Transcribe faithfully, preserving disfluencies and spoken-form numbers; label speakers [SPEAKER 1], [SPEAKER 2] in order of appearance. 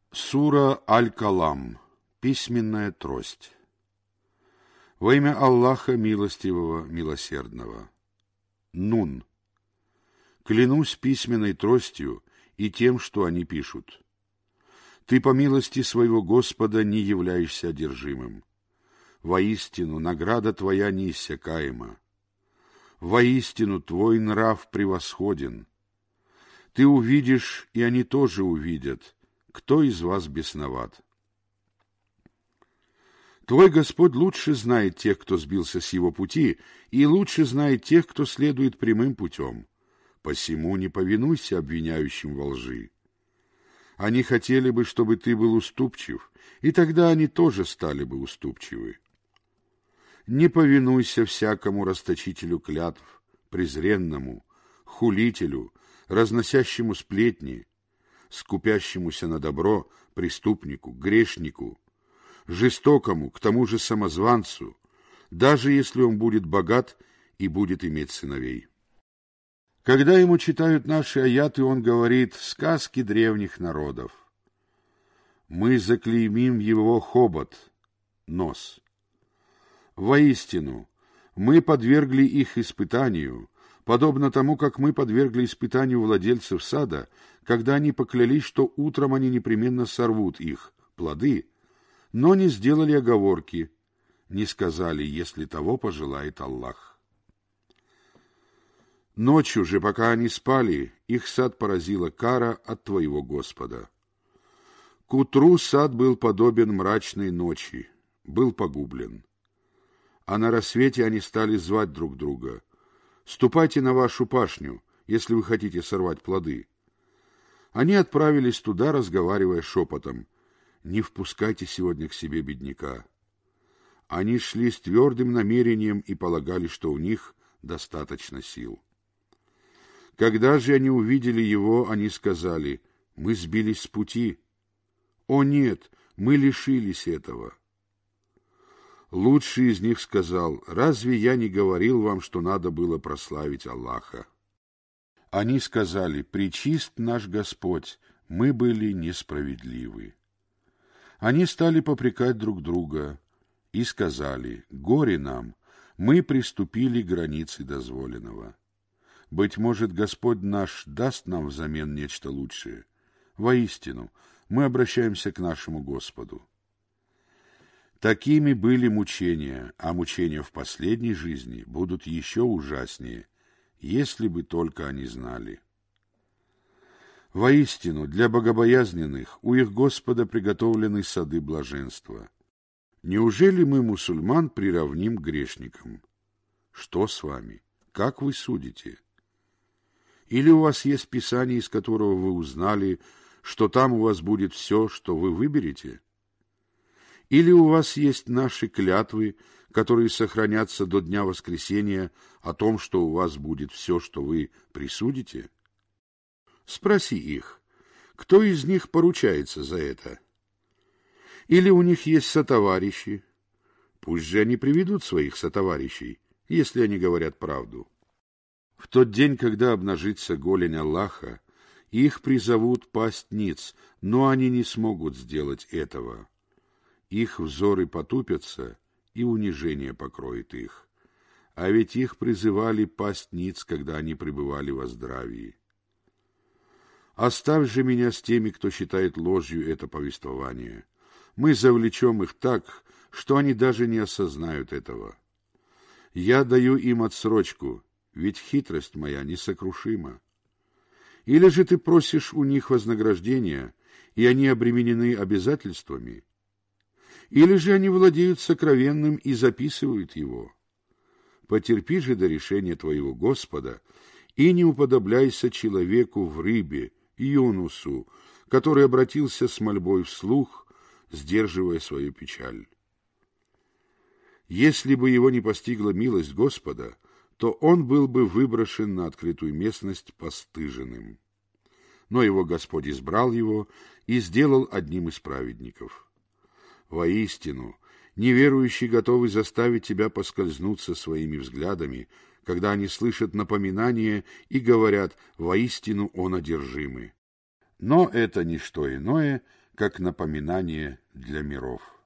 [SPEAKER 1] Сура Аль-Калам. Письменная трость. Во имя Аллаха Милостивого, Милосердного. Нун. Клянусь письменной тростью и тем, что они пишут. Ты по милости своего Господа не являешься одержимым. Воистину, награда твоя неиссякаема. Воистину, твой нрав превосходен. Ты увидишь, и они тоже увидят, кто из вас бесноват. Твой Господь лучше знает тех, кто сбился с его пути, и лучше знает тех, кто следует прямым путем. Посему не повинуйся обвиняющим во лжи. Они хотели бы, чтобы ты был уступчив, и тогда они тоже стали бы уступчивы. Не повинуйся всякому расточителю клятв, презренному, хулителю, разносящему сплетни, скупящемуся на добро, преступнику, грешнику, жестокому, к тому же самозванцу, даже если он будет богат и будет иметь сыновей. Когда ему читают наши аяты, он говорит сказки древних народов. Мы заклеймим его хобот, нос. Воистину, мы подвергли их испытанию, подобно тому, как мы подвергли испытанию владельцев сада, когда они поклялись, что утром они непременно сорвут их, плоды, но не сделали оговорки, не сказали, если того пожелает Аллах. Ночью же, пока они спали, их сад поразила кара от твоего Господа. К утру сад был подобен мрачной ночи, был погублен. А на рассвете они стали звать друг друга. «Ступайте на вашу пашню, если вы хотите сорвать плоды». Они отправились туда, разговаривая шепотом. «Не впускайте сегодня к себе бедняка». Они шли с твердым намерением и полагали, что у них достаточно сил. Когда же они увидели его, они сказали: «Мы сбились с пути». «О нет, мы лишились этого». Лучший из них сказал: «Разве я не говорил вам, что надо было прославить Аллаха?» Они сказали: «Пречист наш Господь, мы были несправедливы». Они стали попрекать друг друга и сказали: «Горе нам, мы приступили к границе дозволенного. Быть может, Господь наш даст нам взамен нечто лучшее. Воистину, мы обращаемся к нашему Господу». Такими были мучения, а мучения в последней жизни будут еще ужаснее, если бы только они знали. Воистину, для богобоязненных у их Господа приготовлены сады блаженства. Неужели мы мусульман приравним к грешникам? Что с вами? Как вы судите? Или у вас есть Писание, из которого вы узнали, что там у вас будет все, что вы выберете? Или у вас есть наши клятвы, которые сохранятся до дня воскресения, о том, что у вас будет все, что вы присудите? Спроси их, кто из них поручается за это? Или у них есть сотоварищи? Пусть же они приведут своих сотоварищей, если они говорят правду. В тот день, когда обнажится голень Аллаха, их призовут пасть ниц, но они не смогут сделать этого. Их взоры потупятся, и унижение покроет их. А ведь их призывали пасть ниц, когда они пребывали во здравии. Оставь же меня с теми, кто считает ложью это повествование. Мы завлечем их так, что они даже не осознают этого. Я даю им отсрочку, ведь хитрость моя несокрушима. Или же ты просишь у них вознаграждения, и они обременены обязательствами? Или же они владеют сокровенным и записывают его? Потерпи же до решения твоего Господа и не уподобляйся человеку в рыбе, Юнусу, который обратился с мольбой вслух, сдерживая свою печаль. Если бы его не постигла милость Господа, то он был бы выброшен на открытую местность постыженным. Но его Господь избрал его и сделал одним из праведников. Воистину, неверующие готовы заставить тебя поскользнуться своими взглядами, когда они слышат напоминание и говорят: «Воистину он одержимый». Но это не что иное, как напоминание для миров.